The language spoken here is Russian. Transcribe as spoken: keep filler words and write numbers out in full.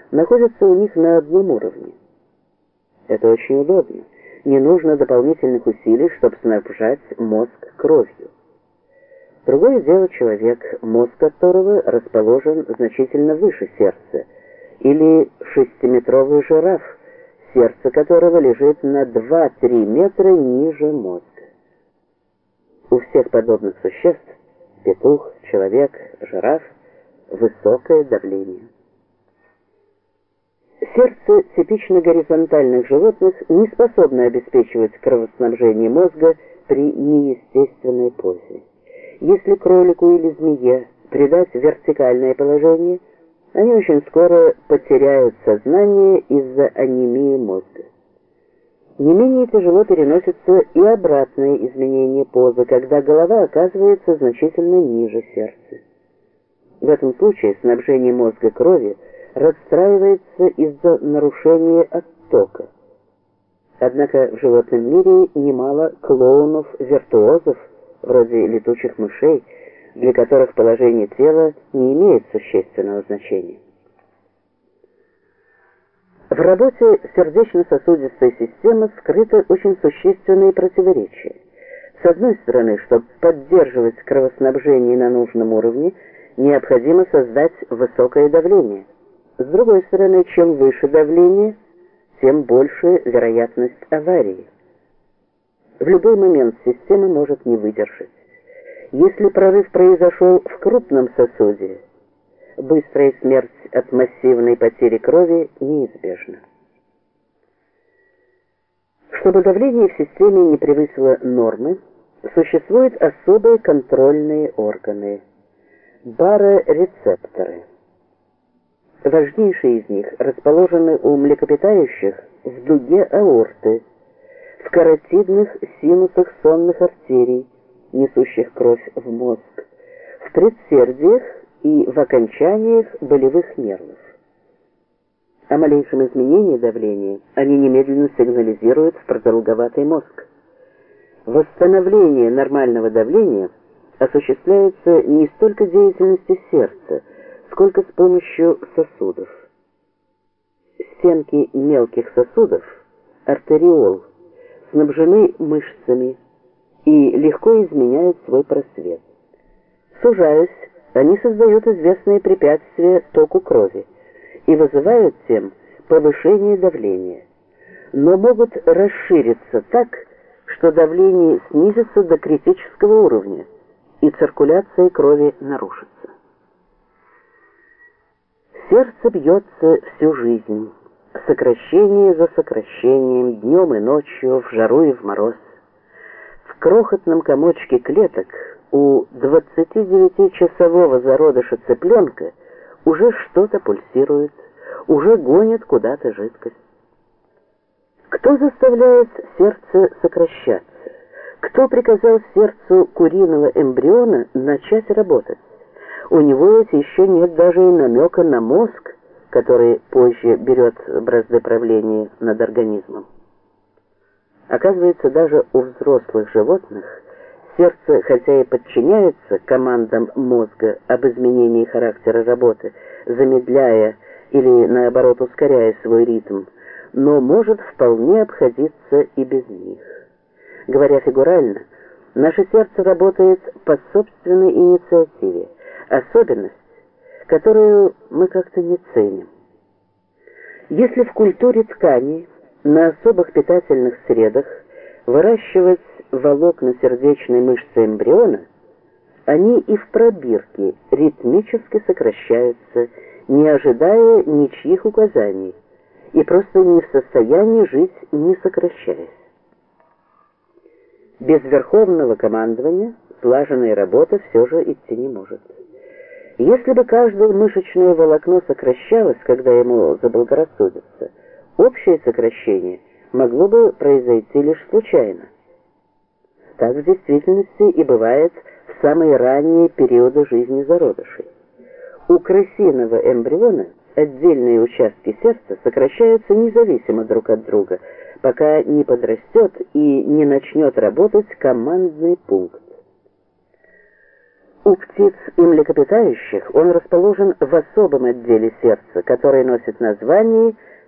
находятся у них на одном уровне. Это очень удобно. Не нужно дополнительных усилий, чтобы снабжать мозг кровью. Другое дело человек, мозг которого расположен значительно выше сердца, или шестиметровый жираф, сердце которого лежит на два-три метра ниже мозга. У всех подобных существ, петух, человек, жираф, высокое давление. Сердце типично горизонтальных животных не способно обеспечивать кровоснабжение мозга при неестественной позе. Если кролику или змее придать вертикальное положение, они очень скоро потеряют сознание из-за анемии мозга. Не менее тяжело переносится и обратное изменение позы, когда голова оказывается значительно ниже сердца. В этом случае снабжение мозга крови расстраивается из-за нарушения оттока. Однако в животном мире немало клоунов-виртуозов, вроде летучих мышей, для которых положение тела не имеет существенного значения. В работе сердечно-сосудистой системы скрыто очень существенные противоречия. С одной стороны, чтобы поддерживать кровоснабжение на нужном уровне, необходимо создать высокое давление. С другой стороны, чем выше давление, тем больше вероятность аварии. В любой момент система может не выдержать. Если прорыв произошел в крупном сосуде, быстрая смерть от массивной потери крови неизбежна. Чтобы давление в системе не превысило нормы, существуют особые контрольные органы – барорецепторы. Важнейшие из них расположены у млекопитающих в дуге аорты, в каротидных синусах сонных артерий, несущих кровь в мозг, в предсердиях и в окончаниях болевых нервов. О малейшем изменении давления они немедленно сигнализируют в продолговатый мозг. Восстановление нормального давления осуществляется не столько деятельностью сердца, сколько с помощью сосудов. Стенки мелких сосудов, артериол, снабжены мышцами и легко изменяют свой просвет. Сужаясь, они создают известные препятствия току крови и вызывают тем повышение давления, но могут расшириться так, что давление снизится до критического уровня и циркуляция крови нарушится. Сердце бьется всю жизнь, сокращение за сокращением, днем и ночью, в жару и в мороз. В крохотном комочке клеток у двадцатидевятичасового зародыша цыпленка уже что-то пульсирует, уже гонит куда-то жидкость. Кто заставляет сердце сокращаться? Кто приказал сердцу куриного эмбриона начать работать? У него ведь еще нет даже и намека на мозг, который позже берет бразды правления над организмом. Оказывается, даже у взрослых животных сердце, хотя и подчиняется командам мозга об изменении характера работы, замедляя или, наоборот, ускоряя свой ритм, но может вполне обходиться и без них. Говоря фигурально, наше сердце работает по собственной инициативе, особенность, которую мы как-то не ценим. Если в культуре тканей на особых питательных средах выращивать волокна сердечной мышцы эмбриона, они и в пробирке ритмически сокращаются, не ожидая ничьих указаний, и просто не в состоянии жить, не сокращаясь. Без верховного командования слаженная работа все же идти не может. Если бы каждое мышечное волокно сокращалось, когда ему заблагорассудится, общее сокращение могло бы произойти лишь случайно. Так в действительности и бывает в самые ранние периоды жизни зародышей. У крысиного эмбриона отдельные участки сердца сокращаются независимо друг от друга, пока не подрастет и не начнет работать командный пункт. У птиц и млекопитающих он расположен в особом отделе сердца, который носит название